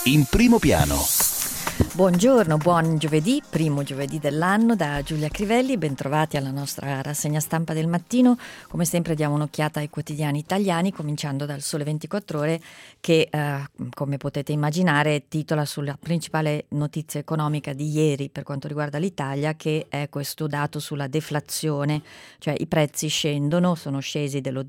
In primo piano. Buongiorno, buon giovedì, primo giovedì dell'anno da Giulia Crivelli, bentrovati alla nostra rassegna stampa del mattino. Come sempre diamo un'occhiata ai quotidiani italiani, cominciando dal Sole 24 Ore che, come potete immaginare, titola sulla principale notizia economica di ieri per quanto riguarda l'Italia, che è questo dato sulla deflazione, cioè i prezzi scendono, sono scesi dello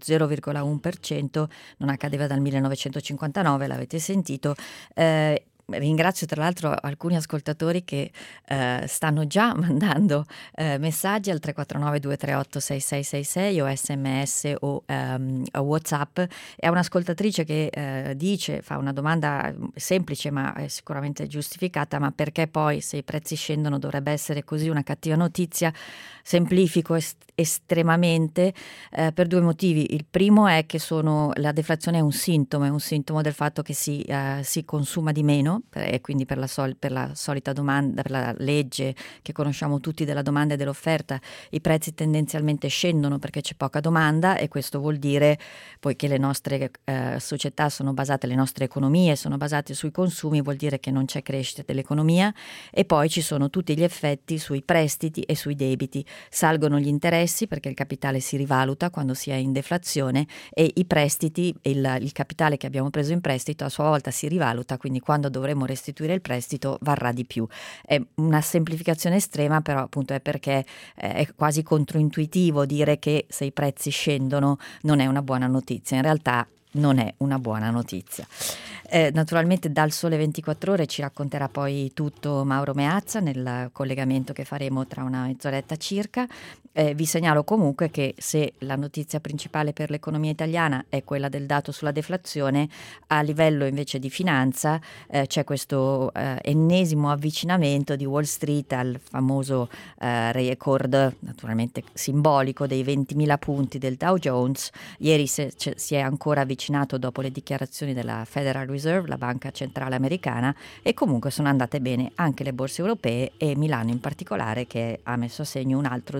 0,1%, non accadeva dal 1959, l'avete sentito. Ringrazio tra l'altro alcuni ascoltatori che stanno già mandando messaggi al 349 238 6666 o sms o WhatsApp. È un'ascoltatrice che dice, fa una domanda semplice ma sicuramente giustificata: ma perché poi se i prezzi scendono dovrebbe essere così una cattiva notizia? Semplifico estremamente per due motivi. Il primo è che la deflazione è un sintomo del fatto che si consuma di meno, e quindi per la solita domanda, per la legge che conosciamo tutti della domanda e dell'offerta, i prezzi tendenzialmente scendono perché c'è poca domanda, e questo vuol dire, poiché le nostre società sono basate, le nostre economie sono basate sui consumi, vuol dire che non c'è crescita dell'economia, e poi ci sono tutti gli effetti sui prestiti e sui debiti. Salgono gli interessi perché il capitale si rivaluta quando si è in deflazione, e i prestiti, il capitale che abbiamo preso in prestito a sua volta si rivaluta, quindi quando dovremo restituire il prestito varrà di più. È una semplificazione estrema, però appunto è perché è quasi controintuitivo dire che se i prezzi scendono non è una buona notizia. In realtà non è una buona notizia. Naturalmente dal Sole 24 Ore ci racconterà poi tutto Mauro Meazza nel collegamento che faremo tra una mezz'oretta circa. Vi segnalo comunque che se la notizia principale per l'economia italiana è quella del dato sulla deflazione, a livello invece di finanza c'è questo ennesimo avvicinamento di Wall Street al famoso record, naturalmente simbolico, dei 20.000 punti del Dow Jones. Ieri si è ancora avvicinato dopo le dichiarazioni della Federal Reserve, la banca centrale americana, e comunque sono andate bene anche le borse europee e Milano in particolare, che ha messo a segno un altro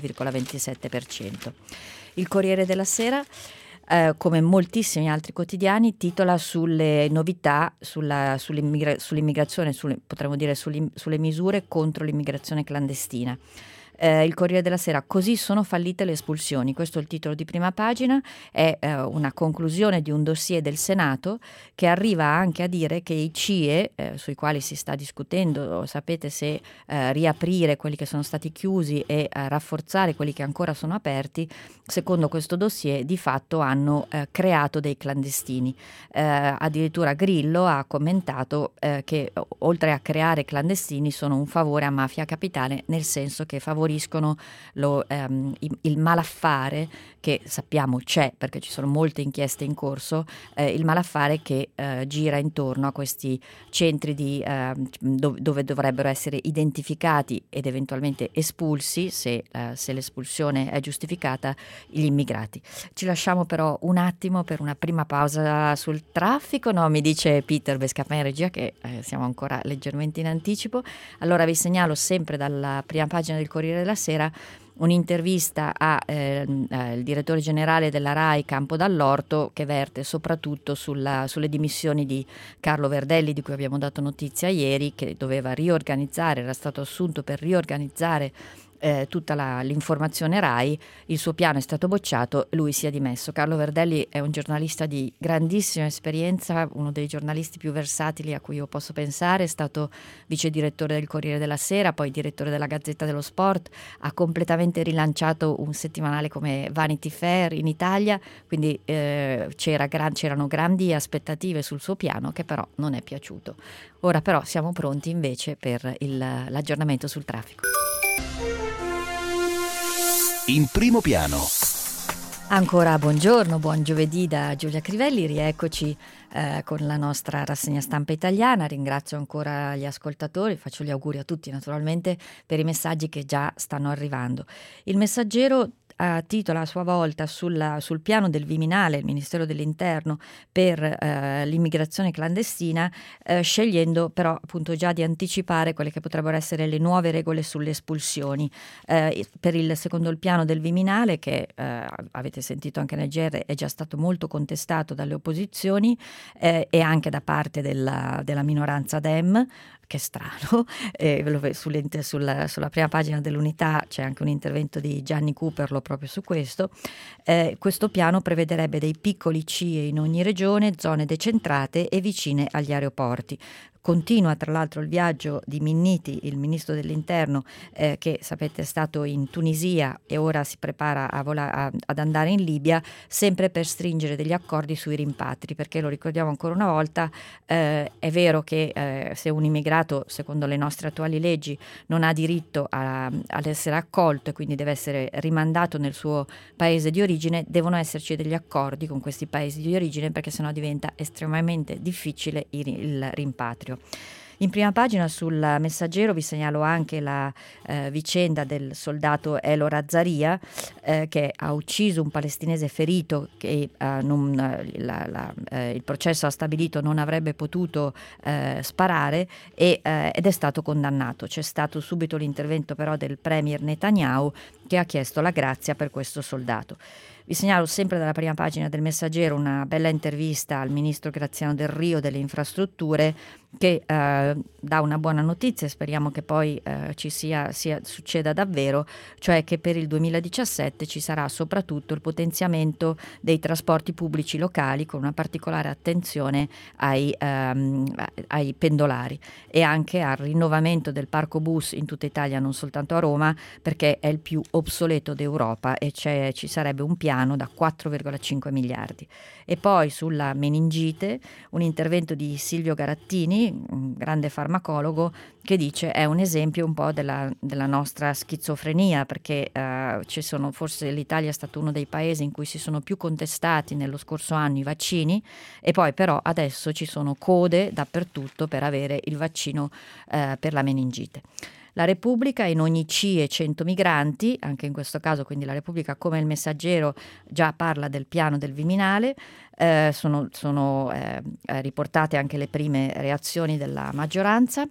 0,27%. Il Corriere della Sera, come moltissimi altri quotidiani, titola sulle novità sull'immigrazione, potremmo dire sulle misure contro l'immigrazione clandestina. Il Corriere della Sera: così sono fallite le espulsioni. Questo è il titolo di prima pagina, è una conclusione di un dossier del Senato che arriva anche a dire che i CIE, sui quali si sta discutendo, sapete, se riaprire quelli che sono stati chiusi e rafforzare quelli che ancora sono aperti, secondo questo dossier di fatto hanno creato dei clandestini. Addirittura Grillo ha commentato che oltre a creare clandestini sono un favore a Mafia Capitale, nel senso che favoriscono il malaffare, che sappiamo c'è perché ci sono molte inchieste in corso, il malaffare che gira intorno a questi centri dove dovrebbero essere identificati ed eventualmente espulsi, se l'espulsione è giustificata, gli immigrati. Ci lasciamo però un attimo per una prima pausa sul traffico, no? Mi dice Peter Bescappa in regia che siamo ancora leggermente in anticipo. Allora vi segnalo sempre dalla prima pagina del Corriere della Sera un'intervista al direttore generale della RAI Campo Dall'Orto, che verte soprattutto sulle dimissioni di Carlo Verdelli, di cui abbiamo dato notizia ieri, che doveva riorganizzare, era stato assunto per riorganizzare tutta l'informazione RAI. Il suo piano è stato bocciato, lui si è dimesso. Carlo Verdelli è un giornalista di grandissima esperienza, uno dei giornalisti più versatili a cui io posso pensare, è stato vice direttore del Corriere della Sera, poi direttore della Gazzetta dello Sport, ha completamente rilanciato un settimanale come Vanity Fair in Italia, quindi c'erano grandi aspettative sul suo piano, che però non è piaciuto. Ora però siamo pronti invece per l'aggiornamento sul traffico. In primo piano. Ancora buongiorno, buon giovedì da Giulia Crivelli, rieccoci con la nostra rassegna stampa italiana. Ringrazio ancora gli ascoltatori, faccio gli auguri a tutti naturalmente per i messaggi che già stanno arrivando. Il Messaggero titola a sua volta sul piano del Viminale, il Ministero dell'Interno, per l'immigrazione clandestina, scegliendo però appunto già di anticipare quelle che potrebbero essere le nuove regole sulle espulsioni. Secondo il piano del Viminale, che avete sentito anche nel GR, è già stato molto contestato dalle opposizioni e anche da parte della minoranza Dem, che è strano, sulla prima pagina dell'Unità c'è anche un intervento di Gianni Cooperlo proprio su questo. Questo piano prevederebbe dei piccoli CIE in ogni regione, zone decentrate e vicine agli aeroporti. Continua tra l'altro il viaggio di Minniti, il ministro dell'Interno, che sapete è stato in Tunisia e ora si prepara ad andare in Libia, sempre per stringere degli accordi sui rimpatri, perché lo ricordiamo ancora una volta, è vero che se un immigrato, secondo le nostre attuali leggi, non ha diritto ad essere accolto e quindi deve essere rimandato nel suo paese di origine, devono esserci degli accordi con questi paesi di origine, perché sennò diventa estremamente difficile il rimpatrio. In prima pagina sul Messaggero vi segnalo anche la vicenda del soldato Elo Razzaria, che ha ucciso un palestinese ferito che il processo ha stabilito non avrebbe potuto sparare ed è stato condannato. C'è stato subito l'intervento però del premier Netanyahu, che ha chiesto la grazia per questo soldato. Vi segnalo sempre dalla prima pagina del Messaggero una bella intervista al ministro Graziano Delrio delle infrastrutture, che dà una buona notizia, e speriamo che poi succeda davvero, cioè che per il 2017 ci sarà soprattutto il potenziamento dei trasporti pubblici locali, con una particolare attenzione ai pendolari, e anche al rinnovamento del parco bus in tutta Italia, non soltanto a Roma, perché è il più obsoleto d'Europa e ci sarebbe un piano da 4,5 miliardi. E poi sulla meningite un intervento di Silvio Garattini, un grande farmacologo, che dice è un esempio un po' della nostra schizofrenia, perché forse l'Italia è stato uno dei paesi in cui si sono più contestati nello scorso anno i vaccini, e poi però adesso ci sono code dappertutto per avere il vaccino per la meningite. La Repubblica: in ogni CIE 100 migranti, anche in questo caso quindi la Repubblica, come il Messaggero, già parla del piano del Viminale. Sono riportate anche le prime reazioni della maggioranza.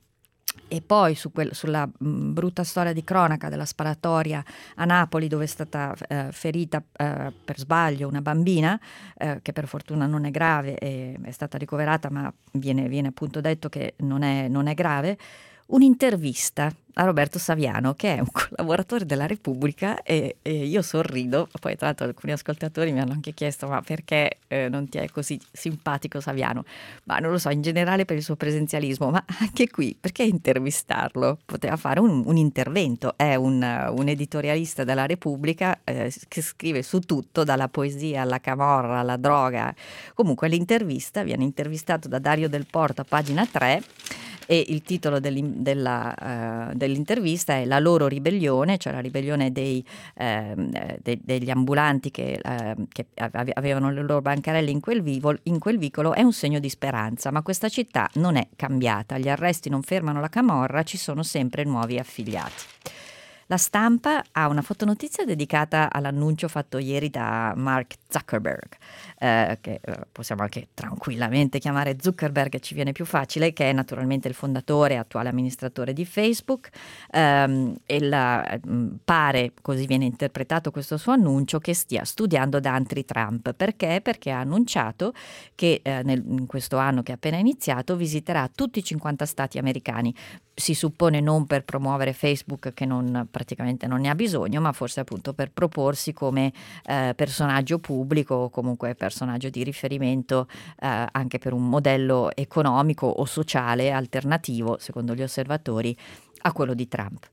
E poi sulla brutta storia di cronaca della sparatoria a Napoli, dove è stata ferita per sbaglio una bambina, che per fortuna non è grave, è stata ricoverata, ma viene appunto detto che non è grave. Un'intervista a Roberto Saviano, che è un collaboratore della Repubblica, e io sorrido. Poi tra l'altro alcuni ascoltatori mi hanno anche chiesto: ma perché non ti è così simpatico Saviano? Ma non lo so, in generale per il suo presenzialismo, ma anche qui perché intervistarlo? Poteva fare un intervento. È un editorialista della Repubblica, che scrive su tutto, dalla poesia alla camorra alla droga. Comunque l'intervista viene intervistato da Dario Del Porto a pagina 3, e il titolo dell'intervista è La loro ribellione, cioè la ribellione degli ambulanti che avevano le loro bancarelle in quel vicolo. È un segno di speranza, ma questa città non è cambiata, gli arresti non fermano la camorra, ci sono sempre nuovi affiliati. La Stampa ha una fotonotizia dedicata all'annuncio fatto ieri da Mark Zuckerberg, che possiamo anche tranquillamente chiamare Zuckerberg, ci viene più facile, che è naturalmente il fondatore e attuale amministratore di Facebook. Pare, così viene interpretato questo suo annuncio, che stia studiando da anti-Trump. Perché? Perché ha annunciato che in questo anno che è appena iniziato visiterà tutti i 50 stati americani. Si suppone non per promuovere Facebook, che praticamente non ne ha bisogno, ma forse appunto per proporsi come personaggio pubblico, o comunque personaggio di riferimento anche per un modello economico o sociale alternativo, secondo gli osservatori, a quello di Trump.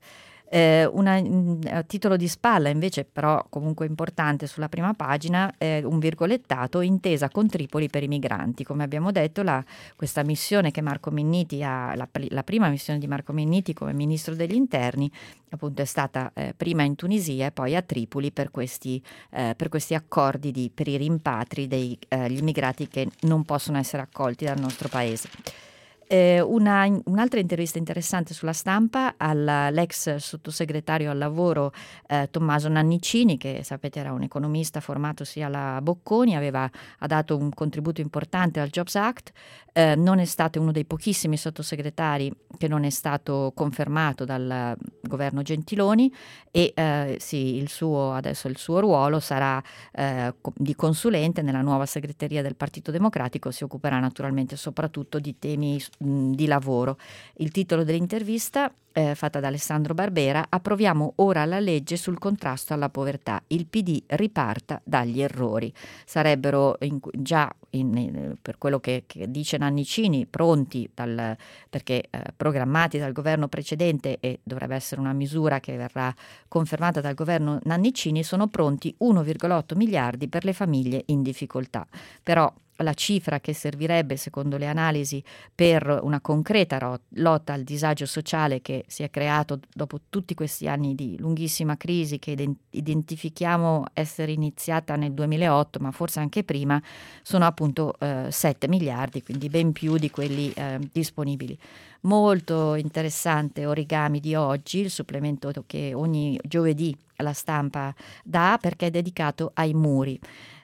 A titolo di spalla invece, però comunque importante, sulla prima pagina un virgolettato: intesa con Tripoli per i migranti. Come abbiamo detto, questa missione che Marco Minniti ha, la prima missione di Marco Minniti come ministro degli interni, appunto è stata prima in Tunisia e poi a Tripoli per questi accordi per i rimpatri degli immigrati che non possono essere accolti dal nostro paese. Un'altra intervista interessante sulla Stampa all'ex sottosegretario al lavoro Tommaso Nannicini, che sapete era un economista formatosi alla Bocconi, ha dato un contributo importante al Jobs Act, non è stato uno dei pochissimi sottosegretari che non è stato confermato dal governo Gentiloni e adesso il suo ruolo sarà di consulente nella nuova segreteria del Partito Democratico. Si occuperà naturalmente soprattutto di temi di lavoro. Il titolo dell'intervista fatta da Alessandro Barbera: approviamo ora la legge sul contrasto alla povertà, il PD riparta dagli errori. Sarebbero per quello che dice Nannicini pronti perché programmati dal governo precedente, e dovrebbe essere una misura che verrà confermata dal governo Nannicini, sono pronti 1,8 miliardi per le famiglie in difficoltà. Però la cifra che servirebbe, secondo le analisi, per una concreta lotta al disagio sociale che si è creato dopo tutti questi anni di lunghissima crisi, che identifichiamo essere iniziata nel 2008, ma forse anche prima, sono appunto 7 miliardi, quindi ben più di quelli disponibili. Molto interessante Origami di oggi, il supplemento che ogni giovedì la Stampa dà, perché è dedicato ai muri.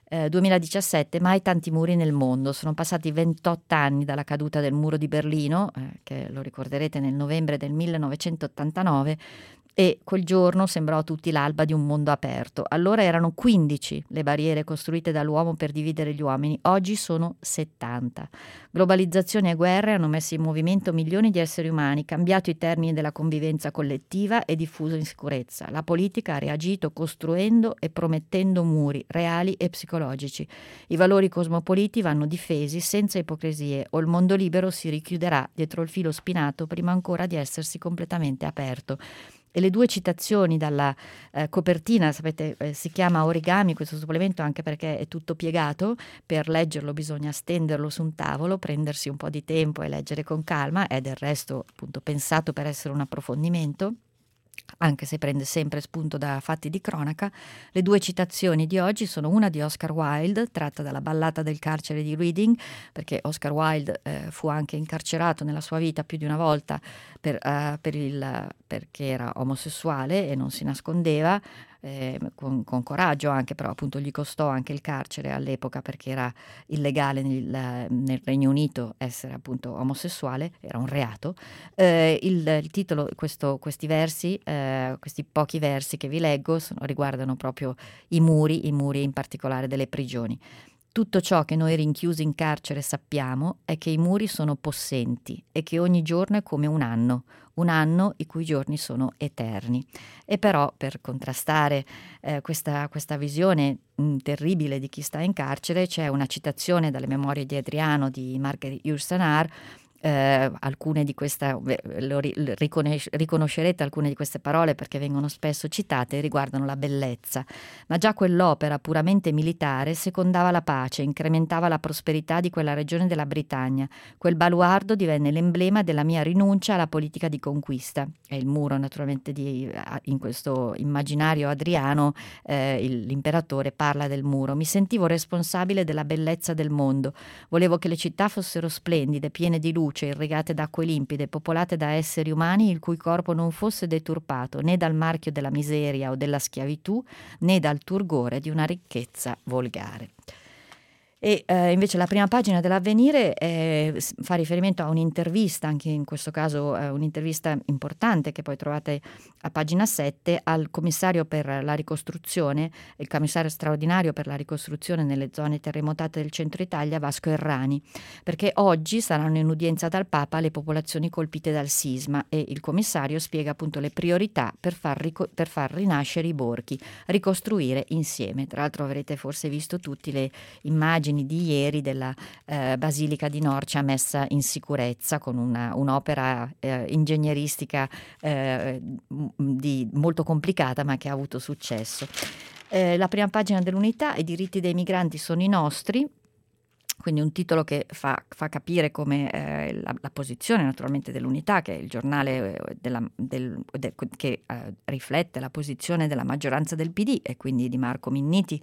2017, mai tanti muri nel mondo. Sono passati 28 anni dalla caduta del muro di Berlino, che lo ricorderete nel novembre del 1989, e quel giorno sembrò a tutti l'alba di un mondo aperto. Allora erano 15 le barriere costruite dall'uomo per dividere gli uomini, oggi sono 70. Globalizzazione e guerre hanno messo in movimento milioni di esseri umani, cambiato i termini della convivenza collettiva e diffuso insicurezza. La politica ha reagito costruendo e promettendo muri reali e psicologici. I valori cosmopoliti vanno difesi senza ipocrisie, o il mondo libero si richiuderà dietro il filo spinato prima ancora di essersi completamente aperto. E le due citazioni dalla copertina, sapete, si chiama Origami questo supplemento anche perché è tutto piegato. Per leggerlo bisogna stenderlo su un tavolo, prendersi un po' di tempo e leggere con calma. È del resto appunto pensato per essere un approfondimento, anche se prende sempre spunto da fatti di cronaca. Le due citazioni di oggi sono una di Oscar Wilde, tratta dalla Ballata del carcere di Reading, perché Oscar Wilde fu anche incarcerato nella sua vita più di una volta perché era omosessuale e non si nascondeva, con coraggio anche, però appunto gli costò anche il carcere all'epoca, perché era illegale nel Regno Unito essere appunto omosessuale, era un reato. Il titolo, questi versi, questi pochi versi che vi leggo riguardano proprio i muri in particolare delle prigioni. Tutto ciò che noi rinchiusi in carcere sappiamo è che i muri sono possenti e che ogni giorno è come un anno i cui giorni sono eterni. E però, per contrastare questa visione terribile di chi sta in carcere, c'è una citazione dalle Memorie di Adriano di Marguerite Yourcenar. Alcune di queste riconoscerete alcune di queste parole perché vengono spesso citate e riguardano la bellezza, ma già quell'opera puramente militare secondava la pace, incrementava la prosperità di quella regione della Britannia. Quel baluardo divenne l'emblema della mia rinuncia alla politica di conquista. E il muro, naturalmente, in questo immaginario adriano, l'imperatore parla del muro. Mi sentivo responsabile della bellezza del mondo, volevo che le città fossero splendide, piene di luce, irrigate d'acque limpide, popolate da esseri umani il cui corpo non fosse deturpato né dal marchio della miseria o della schiavitù, né dal turgore di una ricchezza volgare. E invece la prima pagina dell'Avvenire fa riferimento a un'intervista, anche in questo caso un'intervista importante che poi trovate a pagina 7, al commissario per la ricostruzione, il commissario straordinario per la ricostruzione nelle zone terremotate del centro Italia, Vasco Errani, perché oggi saranno in udienza dal Papa le popolazioni colpite dal sisma, e il commissario spiega appunto le priorità per far rinascere i borghi, ricostruire insieme. Tra l'altro avrete forse visto tutti le immagini di ieri della Basilica di Norcia messa in sicurezza con un'opera ingegneristica molto complicata, ma che ha avuto successo. La prima pagina dell'Unità: i diritti dei migranti sono i nostri. Quindi un titolo che fa capire come la posizione naturalmente dell'Unità, che è il giornale che riflette la posizione della maggioranza del PD e quindi di Marco Minniti,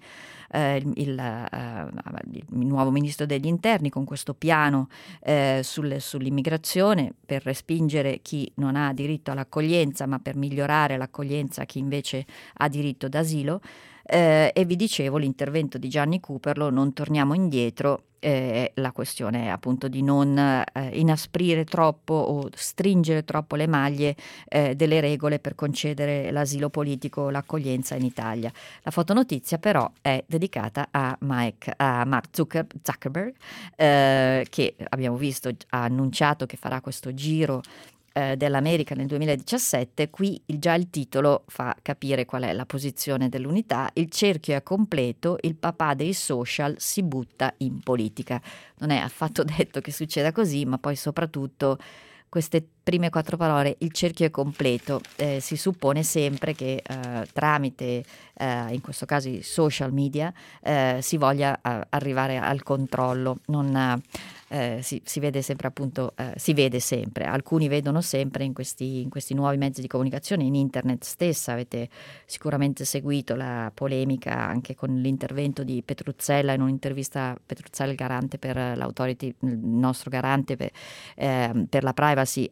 il nuovo ministro degli interni, con questo piano sull'immigrazione per respingere chi non ha diritto all'accoglienza, ma per migliorare l'accoglienza a chi invece ha diritto d'asilo. E vi dicevo l'intervento di Gianni Cooperlo, non torniamo indietro, la questione è appunto di non inasprire troppo o stringere troppo le maglie delle regole per concedere l'asilo politico, l'accoglienza in Italia. La fotonotizia però è dedicata a Mark Zuckerberg, che abbiamo visto ha annunciato che farà questo giro dell'America nel 2017. Qui già il titolo fa capire qual è la posizione dell'Unità: il cerchio è completo, il papà dei social si butta in politica. Non è affatto detto che succeda così, ma poi soprattutto queste prime 4 parole, il cerchio è completo, si suppone sempre che tramite, in questo caso i social media, si voglia arrivare al controllo. Non, si vede sempre appunto, si vede sempre, alcuni vedono sempre in questi nuovi mezzi di comunicazione, in internet stessa. Avete sicuramente seguito la polemica anche con l'intervento di Petruzzella in un'intervista, Petruzzella il garante per l'autority, il nostro garante per la privacy,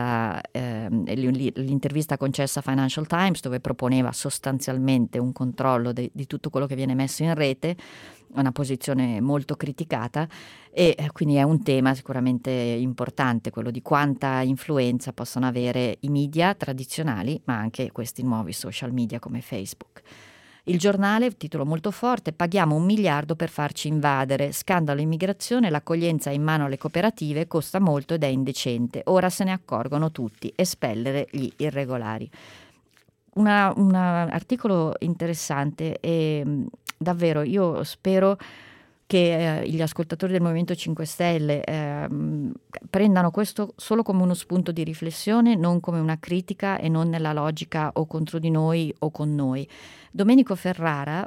l'intervista concessa a Financial Times, dove proponeva sostanzialmente un controllo di tutto quello che viene messo in rete, una posizione molto criticata, e quindi è un tema sicuramente importante, quello di quanta influenza possono avere i media tradizionali, ma anche questi nuovi social media come Facebook. Il giornale, titolo molto forte: paghiamo 1 miliardo per farci invadere, scandalo immigrazione, l'accoglienza è in mano alle cooperative, costa molto ed è indecente, ora se ne accorgono tutti, espellere gli irregolari. Un articolo interessante, e davvero io spero che gli ascoltatori del Movimento 5 Stelle prendano questo solo come uno spunto di riflessione, non come una critica e non nella logica o contro di noi o con noi. Domenico Ferrara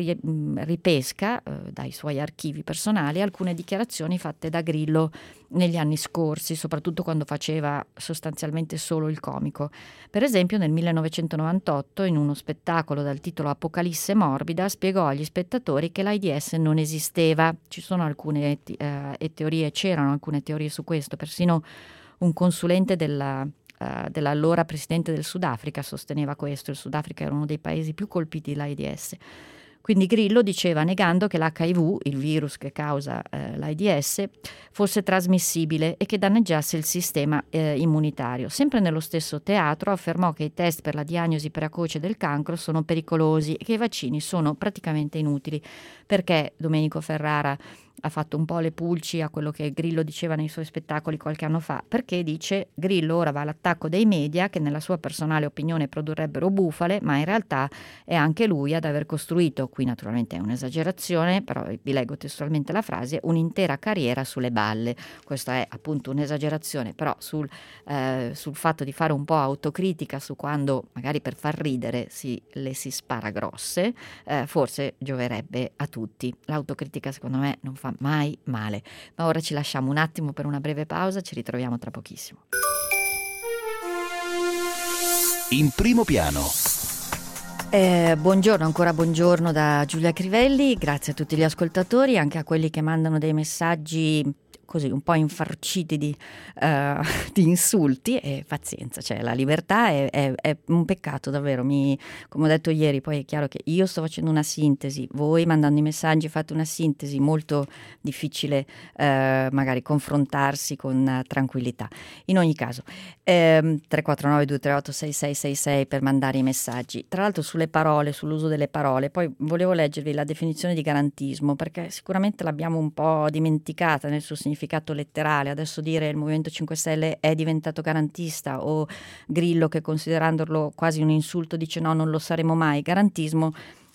ripesca dai suoi archivi personali alcune dichiarazioni fatte da Grillo negli anni scorsi, soprattutto quando faceva sostanzialmente solo il comico. Per esempio nel 1998, in uno spettacolo dal titolo Apocalisse morbida, spiegò agli spettatori che l'AIDS non esisteva. Ci sono alcune teorie, c'erano alcune teorie su questo, persino un consulente dell'allora presidente del Sudafrica sosteneva questo. Il Sudafrica era uno dei paesi più colpiti dall'AIDS. Quindi Grillo diceva, negando che l'HIV, il virus che causa l'AIDS, fosse trasmissibile e che danneggiasse il sistema immunitario. Sempre nello stesso teatro affermò che i test per la diagnosi precoce del cancro sono pericolosi e che i vaccini sono praticamente inutili. Perché Domenico Ferrara ha fatto un po' le pulci a quello che Grillo diceva nei suoi spettacoli qualche anno fa? Perché dice: Grillo ora va all'attacco dei media che nella sua personale opinione produrrebbero bufale, ma in realtà è anche lui ad aver costruito, qui naturalmente è un'esagerazione, però vi leggo testualmente la frase, un'intera carriera sulle balle. Questa è appunto un'esagerazione, però sul fatto di fare un po' autocritica su quando magari per far ridere le si spara grosse, forse gioverebbe a tutti. L'autocritica secondo me non fa mai male. Ma ora ci lasciamo un attimo per una breve pausa, ci ritroviamo tra pochissimo. In primo piano. Buongiorno, ancora buongiorno da Giulia Crivelli, grazie a tutti gli ascoltatori, anche a quelli che mandano dei messaggi così un po' infarciti di insulti, e pazienza, cioè la libertà è un peccato davvero. Come ho detto ieri, poi è chiaro che io sto facendo una sintesi, voi mandando i messaggi fate una sintesi, molto difficile magari confrontarsi con tranquillità. In ogni caso 349 238 6666 per mandare i messaggi. Tra l'altro sulle parole, sull'uso delle parole, poi volevo leggervi la definizione di garantismo, perché sicuramente l'abbiamo un po' dimenticata nel suo significato letterale. Adesso dire il Movimento 5 Stelle è diventato garantista, o Grillo che considerandolo quasi un insulto dice no, non lo saremo mai. Garantismo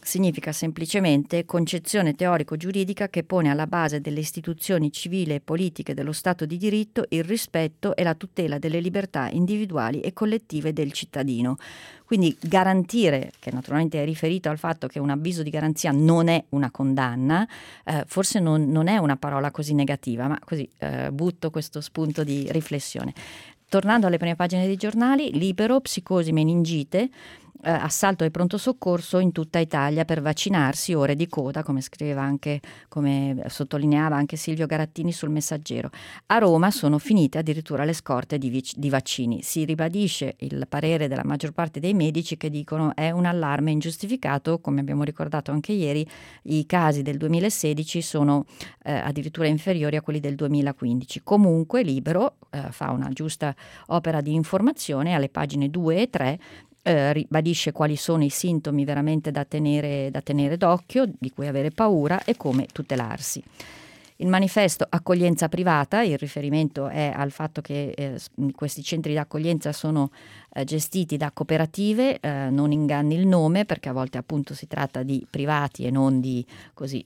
significa semplicemente concezione teorico-giuridica che pone alla base delle istituzioni civili e politiche dello Stato di diritto il rispetto e la tutela delle libertà individuali e collettive del cittadino. Quindi garantire, che naturalmente è riferito al fatto che un avviso di garanzia non è una condanna, forse non è una parola così negativa, ma così butto questo spunto di riflessione. Tornando alle prime pagine dei giornali, Libero, psicosi, meningite, assalto al pronto soccorso in tutta Italia per vaccinarsi, ore di coda, come sottolineava anche Silvio Garattini sul Messaggero. A Roma sono finite addirittura le scorte di vaccini. Si ribadisce il parere della maggior parte dei medici che dicono è un allarme ingiustificato, come abbiamo ricordato anche ieri, i casi del 2016 sono addirittura inferiori a quelli del 2015. Comunque Libero fa una giusta opera di informazione alle pagine 2 e 3, ribadisce quali sono i sintomi veramente da tenere d'occhio, di cui avere paura e come tutelarsi. Il manifesto accoglienza privata, il riferimento è al fatto che questi centri di accoglienza sono gestiti da cooperative, non inganni il nome perché a volte appunto si tratta di privati e non di così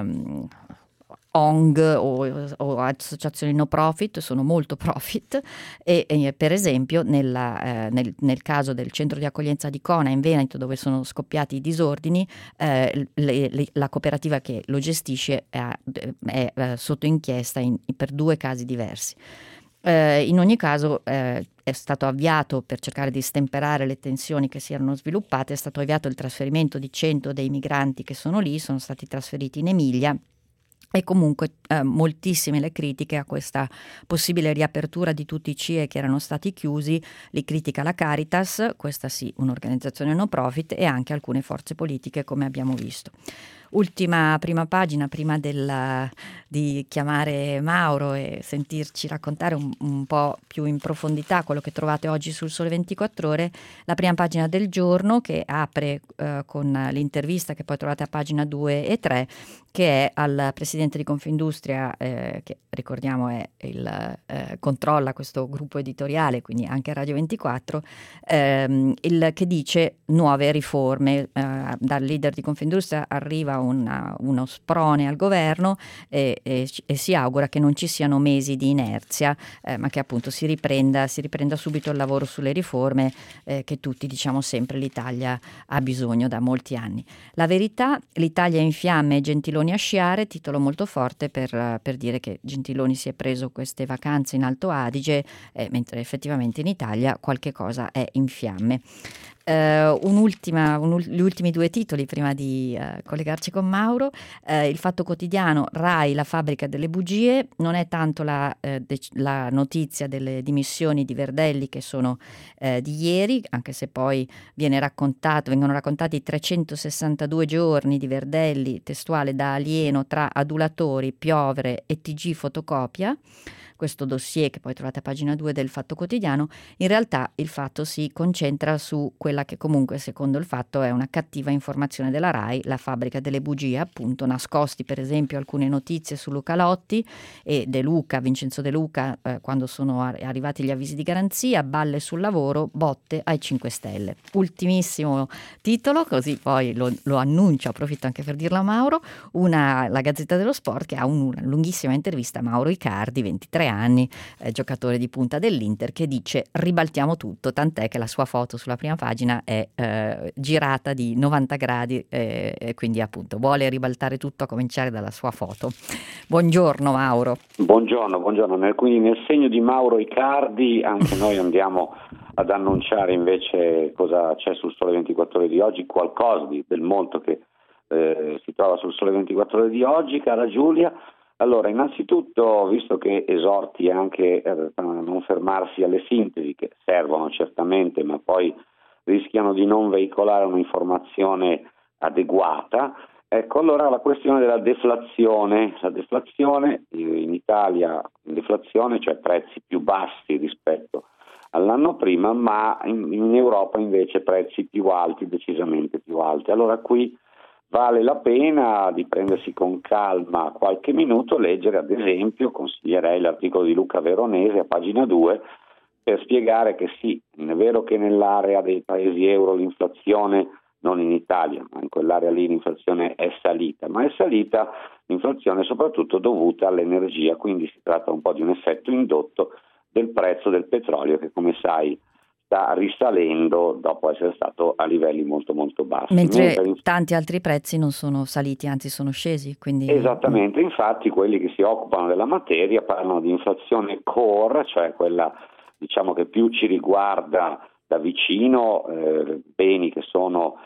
ONG o associazioni no profit, sono molto profit e per esempio nel caso del centro di accoglienza di Cona in Veneto, dove sono scoppiati i disordini, la cooperativa che lo gestisce è sotto inchiesta per 2 casi diversi. In ogni caso è stato avviato, per cercare di stemperare le tensioni che si erano sviluppate, è stato avviato il trasferimento di 100 dei migranti che sono lì, sono stati trasferiti in Emilia. E comunque moltissime le critiche a questa possibile riapertura di tutti i CIE che erano stati chiusi, li critica la Caritas, questa sì un'organizzazione no profit, e anche alcune forze politiche, come abbiamo visto. Ultima prima pagina, prima di chiamare Mauro e sentirci raccontare un po' più in profondità quello che trovate oggi sul Sole 24 Ore, la prima pagina del Giorno che apre con l'intervista che poi trovate a pagina 2 e 3, che è al presidente di Confindustria, che ricordiamo controlla questo gruppo editoriale, quindi anche Radio 24, che dice nuove riforme. Dal leader di Confindustria arriva uno sprone al governo e si augura che non ci siano mesi di inerzia, ma che appunto si riprenda subito il lavoro sulle riforme che tutti diciamo sempre l'Italia ha bisogno da molti anni. La Verità, l'Italia in fiamme, Gentiloni a sciare, titolo molto forte per dire che Gentiloni si è preso queste vacanze in Alto Adige, mentre effettivamente in Italia qualche cosa è in fiamme. Gli ultimi 2 titoli prima di collegarci con Mauro. Il Fatto Quotidiano, Rai, la fabbrica delle bugie. Non è tanto la notizia delle dimissioni di Verdelli, che sono di ieri, anche se poi vengono raccontati 362 giorni di Verdelli, testuale, da alieno tra adulatori, piovere e TG fotocopia. Questo dossier che poi trovate a pagina 2 del Fatto Quotidiano. In realtà il fatto si concentra su quella che comunque secondo il Fatto è una cattiva informazione della Rai, la fabbrica delle bugie, appunto, nascosti per esempio alcune notizie su Luca Lotti e Vincenzo De Luca, quando sono arrivati gli avvisi di garanzia, balle sul lavoro, botte ai 5 Stelle. Ultimissimo titolo, così poi lo annuncio, approfitto anche per dirlo a Mauro, la Gazzetta dello Sport che ha una lunghissima intervista a Mauro Icardi, 23 anni, giocatore di punta dell'Inter, che dice ribaltiamo tutto, tant'è che la sua foto sulla prima pagina è girata di 90 gradi e quindi appunto vuole ribaltare tutto a cominciare dalla sua foto. Buongiorno Mauro. Buongiorno, quindi nel segno di Mauro Icardi anche noi andiamo ad annunciare invece cosa c'è sul Sole 24 Ore di oggi, qualcosa del molto che si trova sul Sole 24 Ore di oggi, cara Giulia. Allora, innanzitutto, visto che esorti anche a non fermarsi alle sintesi, che servono certamente, ma poi rischiano di non veicolare un'informazione adeguata, ecco, allora la questione della deflazione. La deflazione in Italia, deflazione, cioè prezzi più bassi rispetto all'anno prima, ma in Europa invece prezzi più alti, decisamente più alti. Allora qui vale la pena di prendersi con calma qualche minuto, leggere ad esempio, consiglierei l'articolo di Luca Veronese a pagina 2 per spiegare che sì, è vero che nell'area dei paesi euro l'inflazione non in Italia, ma in quell'area lì l'inflazione è salita, ma è salita l'inflazione soprattutto dovuta all'energia, quindi si tratta un po' di un effetto indotto del prezzo del petrolio che, come sai, sta risalendo dopo essere stato a livelli molto molto bassi. Mentre tanti altri prezzi non sono saliti, anzi sono scesi. Quindi... Esattamente, infatti quelli che si occupano della materia parlano di inflazione core, cioè quella diciamo che più ci riguarda da vicino, beni che sono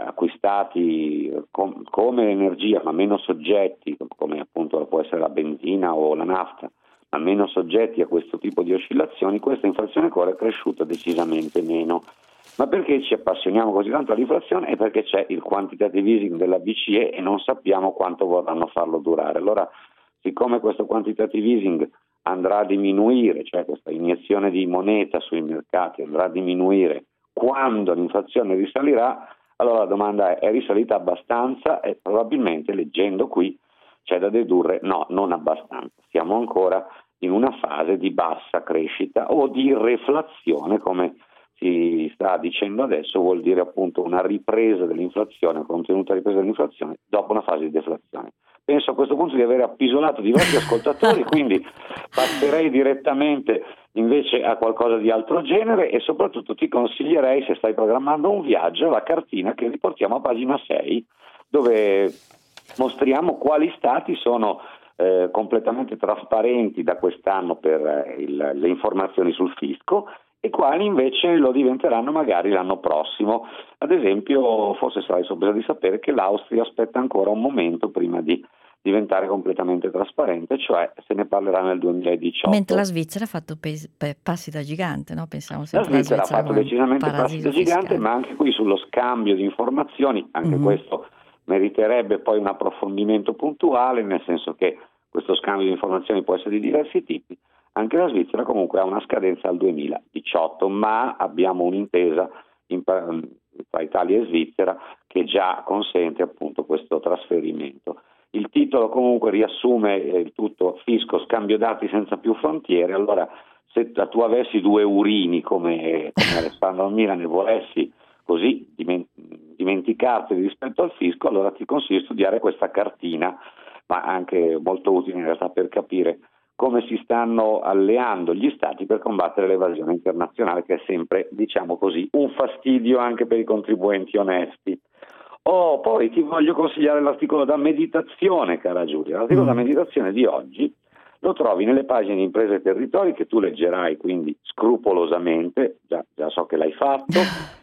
acquistati come energia ma meno soggetti, come appunto può essere la benzina o la nafta, ma meno soggetti a questo tipo di oscillazioni. Questa inflazione core è cresciuta decisamente meno. Ma perché ci appassioniamo così tanto all'inflazione? È perché c'è il quantitative easing della BCE e non sappiamo quanto vorranno farlo durare. Allora, siccome questo quantitative easing andrà a diminuire, cioè questa iniezione di moneta sui mercati andrà a diminuire quando l'inflazione risalirà, allora la domanda è risalita abbastanza? E probabilmente, leggendo qui, c'è da dedurre no, non abbastanza. Siamo ancora in una fase di bassa crescita o di reflazione, come si sta dicendo adesso, vuol dire appunto una ripresa dell'inflazione, contenuta ripresa dell'inflazione dopo una fase di deflazione. Penso a questo punto di aver appisolato diversi ascoltatori, quindi passerei direttamente invece a qualcosa di altro genere e soprattutto ti consiglierei, se stai programmando un viaggio, la cartina che riportiamo a pagina 6, dove mostriamo quali stati sono completamente trasparenti da quest'anno per le informazioni sul fisco e quali invece lo diventeranno magari l'anno prossimo. Ad esempio, forse sarai sorpreso di sapere che l'Austria aspetta ancora un momento prima di diventare completamente trasparente, cioè se ne parlerà nel 2018. Mentre la Svizzera ha fatto passi da gigante, no? Pensiamo sempre la Svizzera ha fatto decisamente passi da gigante, fiscale. ma anche qui sullo scambio di informazioni, anche questo meriterebbe poi un approfondimento puntuale, nel senso che questo scambio di informazioni può essere di diversi tipi. Anche la Svizzera comunque ha una scadenza al 2018, ma abbiamo un'intesa tra Italia e Svizzera che già consente appunto questo trasferimento. Il titolo comunque riassume il tutto: fisco, scambio dati senza più frontiere. Allora, se tu avessi due urini come Alessandro Milan e volessi così dimenticarti rispetto al fisco, allora ti consiglio di studiare questa cartina, ma anche molto utile in realtà per capire come si stanno alleando gli stati per combattere l'evasione internazionale, che è sempre, diciamo così, un fastidio anche per i contribuenti onesti. Poi ti voglio consigliare l'articolo da meditazione, cara Giulia. L'articolo da meditazione di oggi lo trovi nelle pagine Imprese e Territori, che tu leggerai quindi scrupolosamente, già so che l'hai fatto,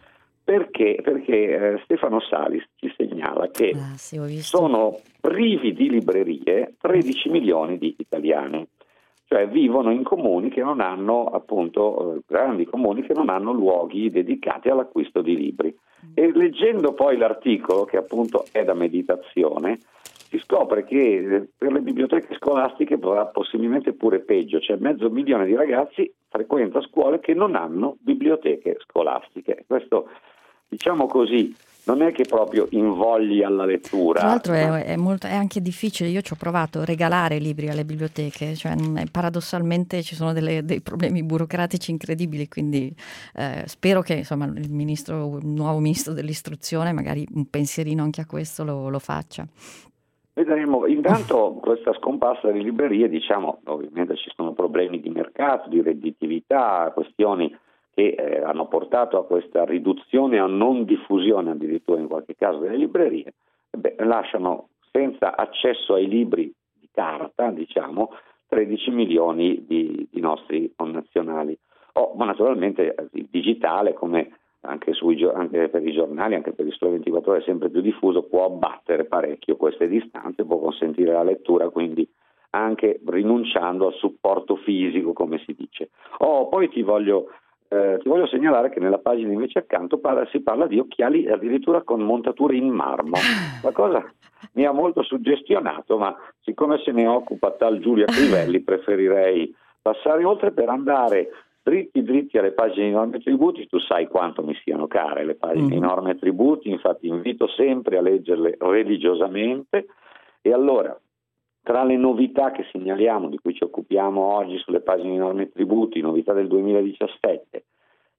perché Stefano Salis ci segnala che sono privi di librerie 13 milioni di italiani, cioè vivono in comuni che non hanno, appunto, grandi comuni che non hanno luoghi dedicati all'acquisto di libri. E leggendo poi l'articolo, che appunto è da meditazione, si scopre che per le biblioteche scolastiche va possibilmente pure peggio, cioè 500.000 di ragazzi frequenta scuole che non hanno biblioteche scolastiche. Questo, diciamo così, non è che proprio invogli alla lettura. Tra l'altro è anche difficile. Io ci ho provato a regalare libri alle biblioteche, cioè paradossalmente ci sono dei problemi burocratici incredibili, quindi spero che insomma il nuovo ministro dell'istruzione magari un pensierino anche a questo lo faccia. Vedremo. Intanto questa scomparsa delle librerie, diciamo, ovviamente ci sono problemi di mercato, di redditività, questioni che hanno portato a questa riduzione o non diffusione addirittura in qualche caso delle librerie, lasciano senza accesso ai libri di carta, diciamo, 13 milioni di nostri connazionali. Ma naturalmente il digitale, come anche per i giornali, anche per il Sole 24 Ore, è sempre più diffuso, può abbattere parecchio queste distanze, può consentire la lettura, quindi anche rinunciando al supporto fisico, come si dice. Poi ti voglio segnalare che nella pagina invece accanto si parla di occhiali addirittura con montature in marmo. La cosa mi ha molto suggestionato, ma siccome se ne occupa tal Giulia Crivelli preferirei passare oltre per andare dritti alle pagine di Norme e Tributi. Tu sai quanto mi siano care le pagine di Norme e Tributi, infatti invito sempre a leggerle religiosamente. E allora, tra le novità che segnaliamo, di cui ci occupiamo oggi sulle pagine di Norme e Tributi, novità del 2017,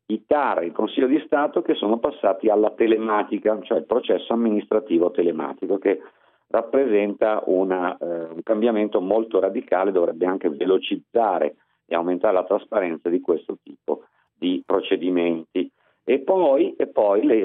i TAR, il Consiglio di Stato, che sono passati alla telematica, cioè il processo amministrativo telematico, che rappresenta un cambiamento molto radicale, dovrebbe anche velocizzare e aumentare la trasparenza di questo tipo di procedimenti. E poi le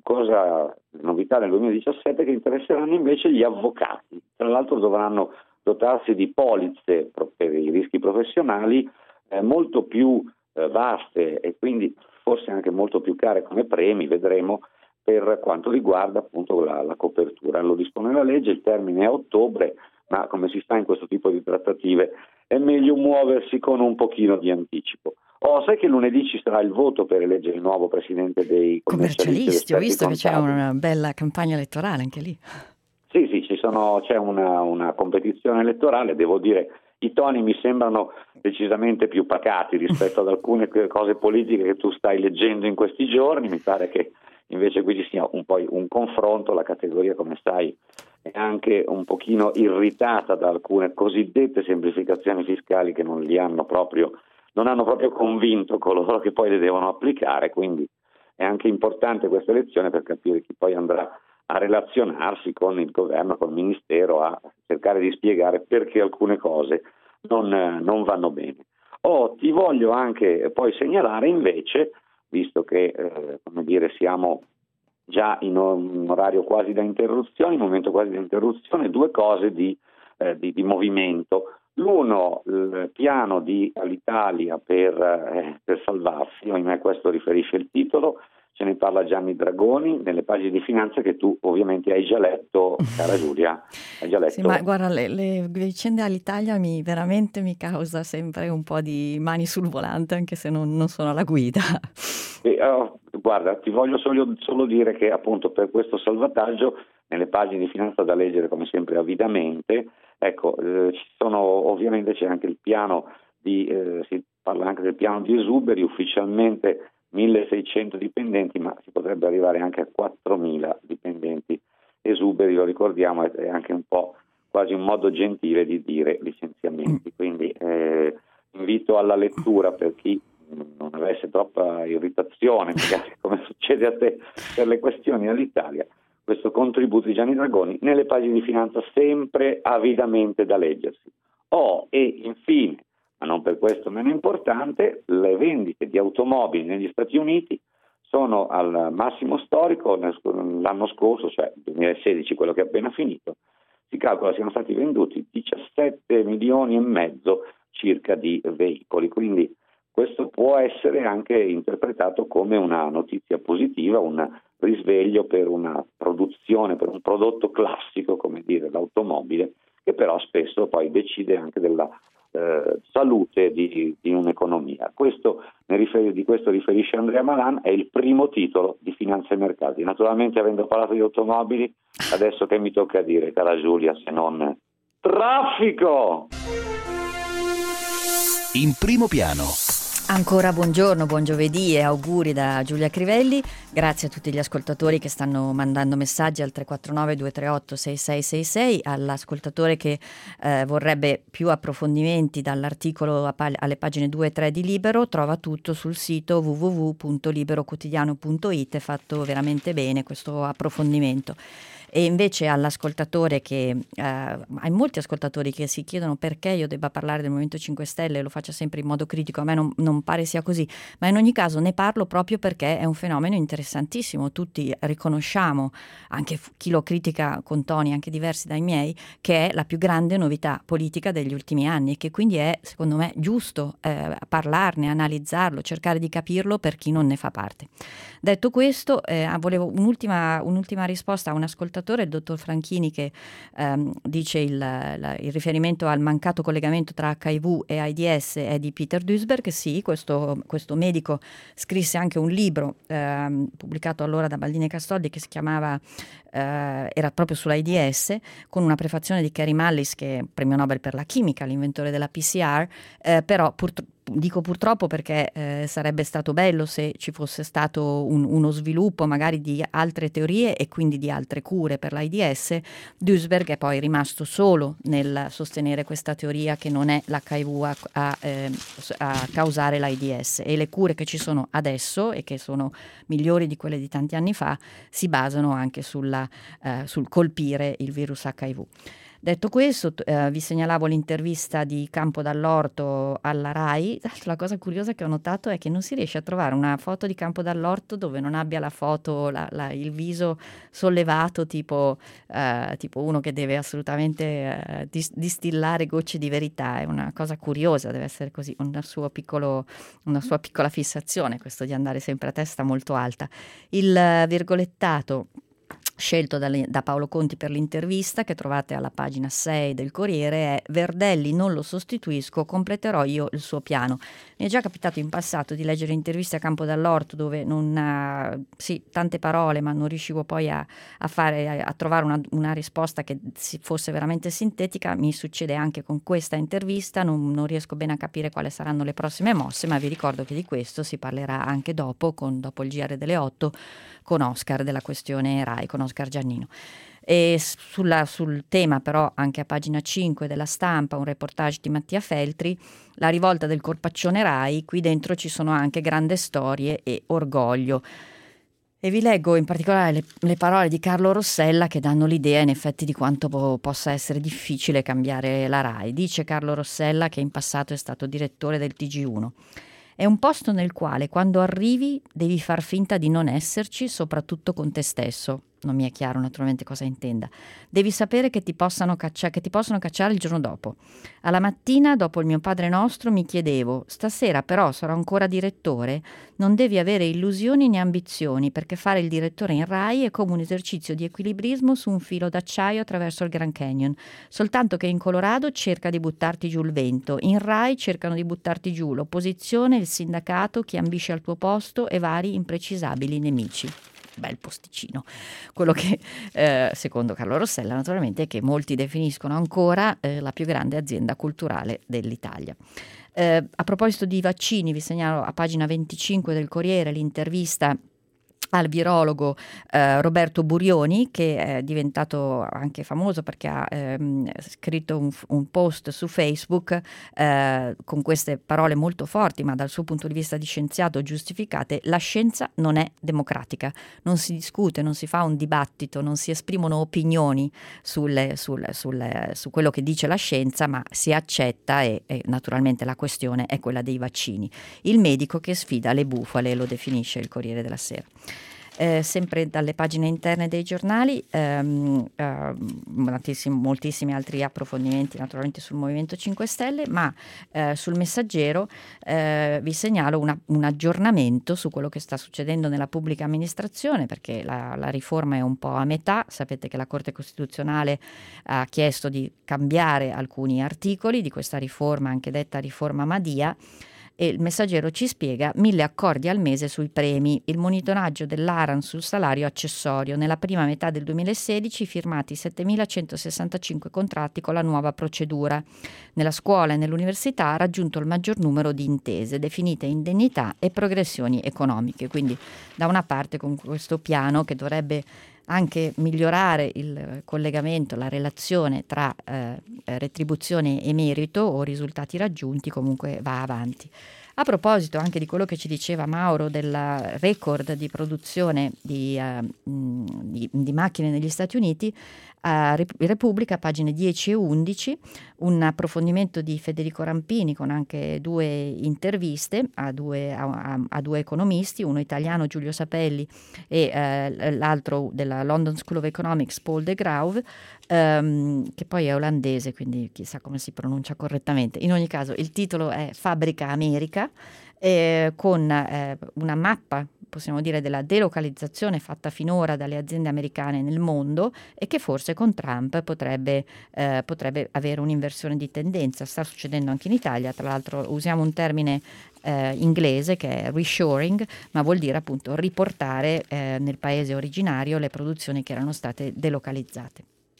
novità nel 2017 che interesseranno invece gli avvocati. Tra l'altro dovranno dotarsi di polizze per i rischi professionali molto più vaste e quindi forse anche molto più care come premi, vedremo, per quanto riguarda appunto la copertura. Lo dispone la legge, il termine è ottobre, ma come si sta in questo tipo di trattative è meglio muoversi con un pochino di anticipo. Sai che lunedì ci sarà il voto per eleggere il nuovo presidente dei commercialisti? Ho visto contabili. che c'è una bella campagna elettorale anche lì. Sì, c'è una competizione elettorale, devo dire, i toni mi sembrano decisamente più pacati rispetto ad alcune cose politiche che tu stai leggendo in questi giorni. Mi pare che invece qui ci sia un confronto. La categoria, come sai, è anche un pochino irritata da alcune cosiddette semplificazioni fiscali che non hanno proprio convinto coloro che poi le devono applicare, quindi è anche importante questa elezione per capire chi poi andrà a relazionarsi con il governo, col ministero, a cercare di spiegare perché alcune cose non vanno bene. Ti voglio anche poi segnalare invece, visto che siamo già in un orario quasi da interruzione, in un momento quasi da interruzione, due cose di movimento. L'uno, il piano di Alitalia per salvarsi, ahimè questo riferisce il titolo, ce ne parla Gianni Dragoni nelle pagine di finanza che tu ovviamente hai già letto, cara Giulia. Hai già letto? Sì, ma guarda, le vicende all'Italia veramente mi causa sempre un po' di mani sul volante, anche se non sono alla guida. Guarda, ti voglio solo dire che appunto per questo salvataggio, nelle pagine di finanza da leggere come sempre avidamente, ovviamente c'è anche il piano si parla anche del piano di esuberi, ufficialmente 1.600 dipendenti, ma si potrebbe arrivare anche a 4.000 dipendenti esuberi, lo ricordiamo, è anche un po' quasi un modo gentile di dire licenziamenti, quindi invito alla lettura per chi non avesse troppa irritazione, magari come succede a te per le questioni all'Italia, questo contributo di Gianni Dragoni nelle pagine di finanza sempre avidamente da leggersi. E infine, ma non per questo meno importante, le vendite di automobili negli Stati Uniti sono al massimo storico. L'anno scorso, cioè 2016, quello che è appena finito, si calcola siano stati venduti 17 milioni e mezzo circa di veicoli, quindi questo può essere anche interpretato come una notizia positiva, un risveglio per una produzione, per un prodotto classico, come dire l'automobile, che però spesso poi decide anche della salute di un'economia. Di questo riferisce Andrea Malan, è il primo titolo di Finanza e Mercati. Naturalmente, avendo parlato di automobili, adesso che mi tocca dire, cara Giulia, se non traffico? In primo piano. Ancora buongiorno, buon giovedì e auguri da Giulia Crivelli. Grazie a tutti gli ascoltatori che stanno mandando messaggi al 349 238 6666, all'ascoltatore che vorrebbe più approfondimenti dall'articolo alle pagine 2 e 3 di Libero. Trova tutto sul sito www.liberoquotidiano.it, è fatto veramente bene questo approfondimento. E invece all'ascoltatore hai molti ascoltatori che si chiedono perché io debba parlare del Movimento 5 Stelle, lo faccio sempre in modo critico, a me non pare sia così, ma in ogni caso ne parlo proprio perché è un fenomeno interessantissimo. Tutti riconosciamo, anche chi lo critica con toni anche diversi dai miei, che è la più grande novità politica degli ultimi anni e che quindi è, secondo me, giusto parlarne, analizzarlo, cercare di capirlo per chi non ne fa parte. Detto questo, volevo un'ultima risposta a un ascoltatore, il dottor Franchini, che dice il riferimento al mancato collegamento tra HIV e AIDS è di Peter Duisberg. Sì, questo medico scrisse anche un libro pubblicato allora da Baldini e Castoldi che si chiamava era proprio sull'AIDS, con una prefazione di Kerry Mullis, che è premio Nobel per la chimica, l'inventore della PCR, però dico purtroppo perché sarebbe stato bello se ci fosse stato uno sviluppo magari di altre teorie e quindi di altre cure per l'AIDS. Duisberg è poi rimasto solo nel sostenere questa teoria che non è l'HIV a causare l'AIDS, e le cure che ci sono adesso e che sono migliori di quelle di tanti anni fa si basano anche sul colpire il virus HIV. Detto questo, vi segnalavo l'intervista di Campo Dall'Orto alla RAI. La cosa curiosa che ho notato è che non si riesce a trovare una foto di Campo Dall'Orto dove non abbia la foto, il viso sollevato, tipo uno che deve assolutamente distillare gocce di verità. È una cosa curiosa, deve essere così, una sua piccola fissazione, questo di andare sempre a testa molto alta. Il virgolettato scelto da Paolo Conti per l'intervista, che trovate alla pagina 6 del Corriere, è: Verdelli non lo sostituisco, completerò io il suo piano. Mi è già capitato in passato di leggere interviste a Campo Dall'Orto dove tante parole, ma non riuscivo poi a trovare una risposta che fosse veramente sintetica. Mi succede anche con questa intervista, non riesco bene a capire quali saranno le prossime mosse, ma vi ricordo che di questo si parlerà anche dopo il GR delle 8 con Oscar, della questione RAI, con Oscar Giannino. E sul tema però, anche a pagina 5 della Stampa, un reportage di Mattia Feltri, la rivolta del corpaccione RAI. Qui dentro ci sono anche grandi storie e orgoglio. E vi leggo in particolare le parole di Carlo Rossella, che danno l'idea in effetti di quanto possa essere difficile cambiare la RAI. Dice Carlo Rossella, che in passato è stato direttore del TG1: è un posto nel quale quando arrivi devi far finta di non esserci, soprattutto con te stesso. Non mi è chiaro naturalmente cosa intenda. Devi sapere che ti possono cacciare il giorno dopo. Alla mattina, dopo il mio Padre Nostro, mi chiedevo: stasera però sarò ancora direttore? Non devi avere illusioni né ambizioni, perché fare il direttore in RAI è come un esercizio di equilibrismo su un filo d'acciaio attraverso il Grand Canyon. Soltanto che in Colorado cerca di buttarti giù il vento, in RAI cercano di buttarti giù l'opposizione, il sindacato, chi ambisce al tuo posto e vari imprecisabili nemici. Bel posticino. Quello che secondo Carlo Rossella naturalmente è che molti definiscono ancora la più grande azienda culturale dell'Italia. A proposito di vaccini, vi segnalo a pagina 25 del Corriere l'intervista al virologo Roberto Burioni, che è diventato anche famoso perché ha scritto un post su Facebook con queste parole molto forti, ma dal suo punto di vista di scienziato giustificate: la scienza non è democratica, non si discute, non si fa un dibattito, non si esprimono opinioni su quello che dice la scienza, ma si accetta e naturalmente la questione è quella dei vaccini. Il medico che sfida le bufale, lo definisce il Corriere della Sera. Sempre dalle pagine interne dei giornali, moltissimi altri approfondimenti naturalmente sul Movimento 5 Stelle, ma sul Messaggero vi segnalo un aggiornamento su quello che sta succedendo nella pubblica amministrazione, perché la riforma è un po' a metà. Sapete che la Corte Costituzionale ha chiesto di cambiare alcuni articoli di questa riforma, anche detta riforma Madia. E il Messaggero ci spiega: 1000 accordi al mese sui premi, il monitoraggio dell'ARAN sul salario accessorio. Nella prima metà del 2016 firmati 7.165 contratti con la nuova procedura. Nella scuola e nell'università ha raggiunto il maggior numero di intese, definite indennità e progressioni economiche. Quindi da una parte con questo piano che dovrebbe anche migliorare il collegamento, la relazione tra retribuzione e merito o risultati raggiunti, comunque va avanti. A proposito anche di quello che ci diceva Mauro del record di produzione di macchine negli Stati Uniti, Repubblica, pagine 10 e 11, un approfondimento di Federico Rampini con anche 2 interviste a due economisti, uno italiano Giulio Sapelli e l'altro della London School of Economics Paul de Grauw, che poi è olandese, quindi chissà come si pronuncia correttamente. In ogni caso il titolo è Fabbrica America, con una mappa, possiamo dire, della delocalizzazione fatta finora dalle aziende americane nel mondo e che forse con Trump potrebbe avere un'inversione di tendenza. Sta succedendo anche in Italia, tra l'altro usiamo un termine inglese che è reshoring, ma vuol dire appunto riportare nel paese originario le produzioni che erano state delocalizzate.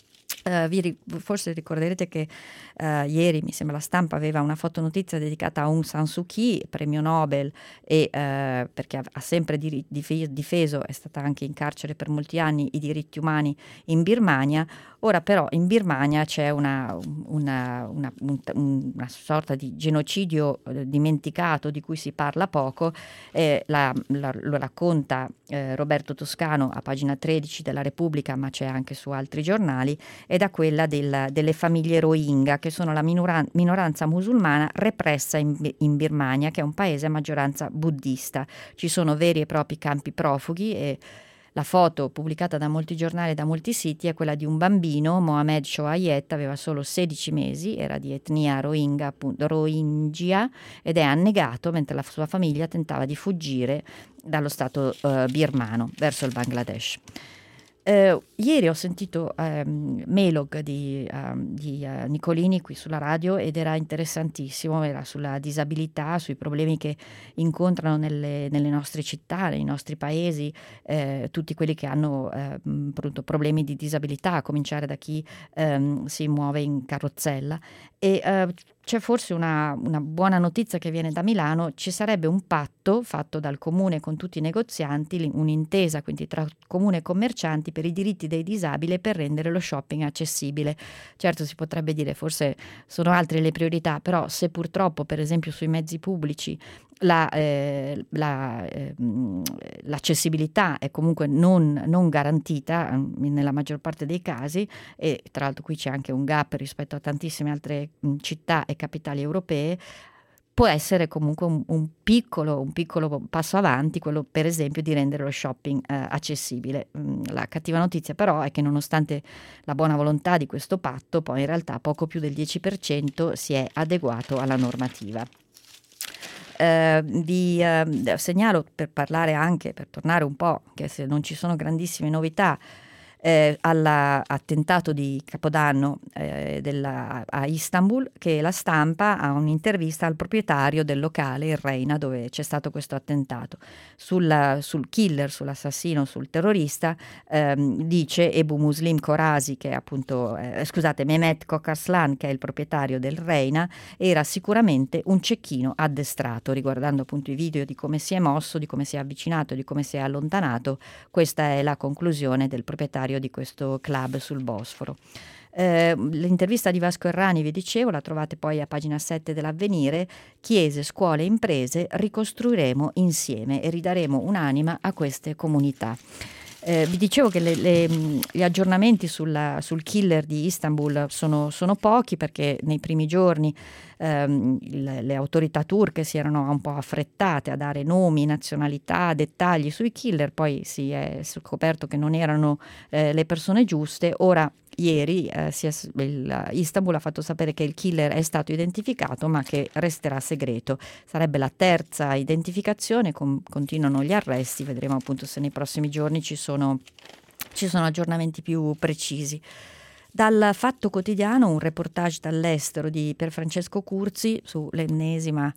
Forse ricorderete che ieri, mi sembra, La Stampa aveva una fotonotizia dedicata a Aung San Suu Kyi, premio Nobel, e perché ha sempre difeso, è stata anche in carcere per molti anni, i diritti umani in Birmania. Ora però in Birmania c'è una sorta di genocidio dimenticato di cui si parla poco, lo racconta Roberto Toscano a pagina 13 della Repubblica, ma c'è anche su altri giornali, è da quella delle famiglie Rohingya, che sono la minoranza musulmana repressa in Birmania, che è un paese a maggioranza buddista. Ci sono veri e propri campi profughi e la foto pubblicata da molti giornali e da molti siti è quella di un bambino, Mohamed Shoayet, aveva solo 16 mesi, era di etnia Rohingya, ed è annegato mentre la sua famiglia tentava di fuggire dallo stato birmano verso il Bangladesh. Ieri ho sentito Melog di Nicolini qui sulla radio ed era interessantissimo, era sulla disabilità, sui problemi che incontrano nelle nostre città, nei nostri paesi, tutti quelli che hanno problemi di disabilità, a cominciare da chi si muove in carrozzella. E c'è forse una buona notizia che viene da Milano: ci sarebbe un patto fatto dal comune con tutti i negozianti, un'intesa quindi tra comune e commercianti per i diritti dei disabili e per rendere lo shopping accessibile. Certo, si potrebbe dire forse sono altre le priorità, però se purtroppo per esempio sui mezzi pubblici l'accessibilità è comunque non garantita nella maggior parte dei casi, e tra l'altro qui c'è anche un gap rispetto a tantissime altre città e capitali europee, può essere comunque un piccolo passo avanti quello, per esempio, di rendere lo shopping accessibile. La cattiva notizia però è che nonostante la buona volontà di questo patto, poi in realtà poco più del 10% si è adeguato alla normativa. Vi segnalo, per parlare anche, per tornare un po', che se non ci sono grandissime novità, all'attentato di Capodanno a Istanbul, che La Stampa ha un'intervista al proprietario del locale, il Reina, dove c'è stato questo attentato. Sul killer, sull'assassino, sul terrorista, dice Ebu Muslim Korasi, che è appunto, Mehmet Kokarslan, che è il proprietario del Reina, era sicuramente un cecchino addestrato. Riguardando appunto i video di come si è mosso, di come si è avvicinato, di come si è allontanato, questa è la conclusione del proprietario di questo club sul Bosforo. L'intervista di Vasco Errani, vi dicevo, la trovate poi a pagina 7 dell'Avvenire. Chiese, scuole e imprese, ricostruiremo insieme e ridaremo un'anima a queste comunità. Vi dicevo che gli aggiornamenti sul killer di Istanbul sono pochi, perché nei primi giorni le autorità turche si erano un po' affrettate a dare nomi, nazionalità, dettagli sui killer, poi si è scoperto che non erano le persone giuste. Ora, ieri Istanbul ha fatto sapere che il killer è stato identificato, ma che resterà segreto. Sarebbe la terza identificazione, continuano gli arresti, vedremo appunto se nei prossimi giorni ci sono aggiornamenti più precisi. Dal Fatto Quotidiano un reportage dall'estero di Pierfrancesco Curzi sull'ennesima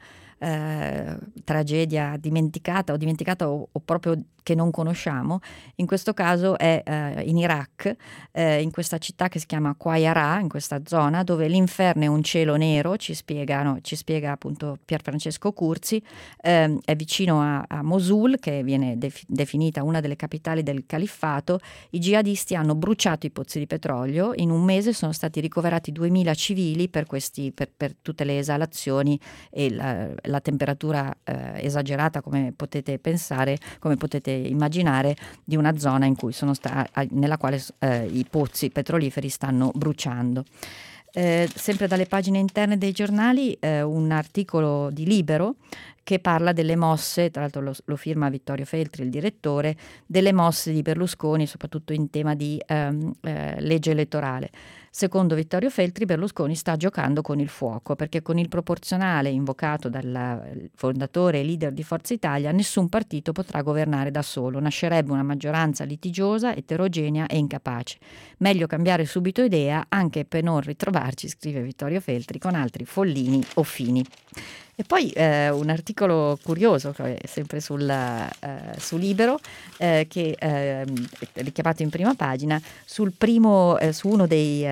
tragedia dimenticata o proprio che non conosciamo. In questo caso è in Iraq, in questa città che si chiama Qayara, in questa zona dove l'inferno è un cielo nero, ci spiega appunto Pierfrancesco Curzi. È vicino a Mosul, che viene definita una delle capitali del califfato. I jihadisti hanno bruciato i pozzi di petrolio. In un mese sono stati ricoverati 2000 civili per tutte le esalazioni e la temperatura esagerata, come potete pensare, come potete immaginare, di una zona in cui nella quale i pozzi petroliferi stanno bruciando. Sempre dalle pagine interne dei giornali, un articolo di Libero che parla delle mosse, tra l'altro lo firma Vittorio Feltri, il direttore, delle mosse di Berlusconi, soprattutto in tema di legge elettorale. Secondo Vittorio Feltri, Berlusconi sta giocando con il fuoco, perché con il proporzionale invocato dal fondatore e leader di Forza Italia nessun partito potrà governare da solo, nascerebbe una maggioranza litigiosa, eterogenea e incapace. Meglio cambiare subito idea, anche per non ritrovarci, scrive Vittorio Feltri, con altri Follini o Fini. E poi un articolo curioso, sempre su Libero, che richiamato in prima pagina, su uno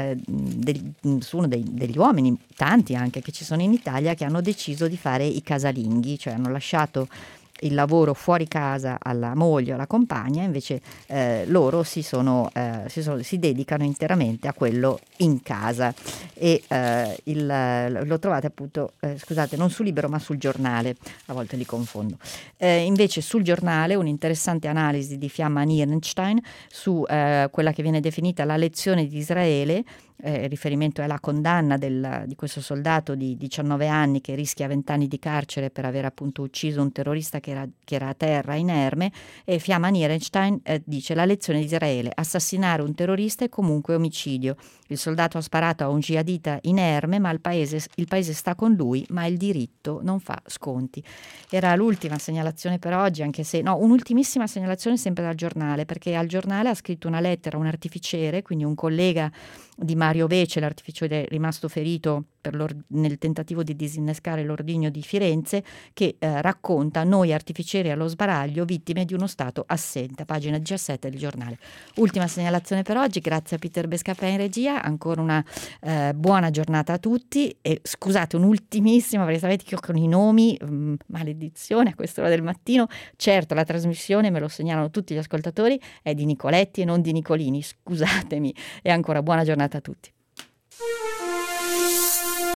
degli uomini, tanti anche che ci sono in Italia, che hanno deciso di fare i casalinghi, cioè hanno lasciato il lavoro fuori casa alla moglie o alla compagna, invece loro si dedicano interamente a quello in casa. E lo trovate appunto, scusate, non su Libero ma sul Giornale, a volte li confondo. Invece sul Giornale un'interessante analisi di Fiamma Nierenstein su quella che viene definita la lezione di Israele. Il riferimento è alla condanna di questo soldato di 19 anni che rischia 20 anni di carcere per aver appunto ucciso un terrorista che era a terra inerme, e Fiamma Nierenstein dice: la lezione di Israele, assassinare un terrorista è comunque omicidio, il soldato ha sparato a un jihadita inerme, ma il paese sta con lui, ma il diritto non fa sconti. Era l'ultima segnalazione per oggi, anche se un'ultimissima segnalazione sempre dal Giornale, perché al Giornale ha scritto una lettera un artificiere, quindi un collega di Mario Vece, l'artificiere rimasto ferito nel tentativo di disinnescare l'ordigno di Firenze, che racconta noi artificieri allo sbaraglio, vittime di uno Stato assente, pagina 17 del Giornale. Ultima segnalazione per oggi, grazie a Peter Bescapè in regia, ancora una buona giornata a tutti, e scusate un'ultimissima, perché sapete che io con i nomi, maledizione a quest'ora del mattino, certo la trasmissione, me lo segnalano tutti gli ascoltatori, è di Nicoletti e non di Nicolini, scusatemi, e ancora buona giornata a tutti.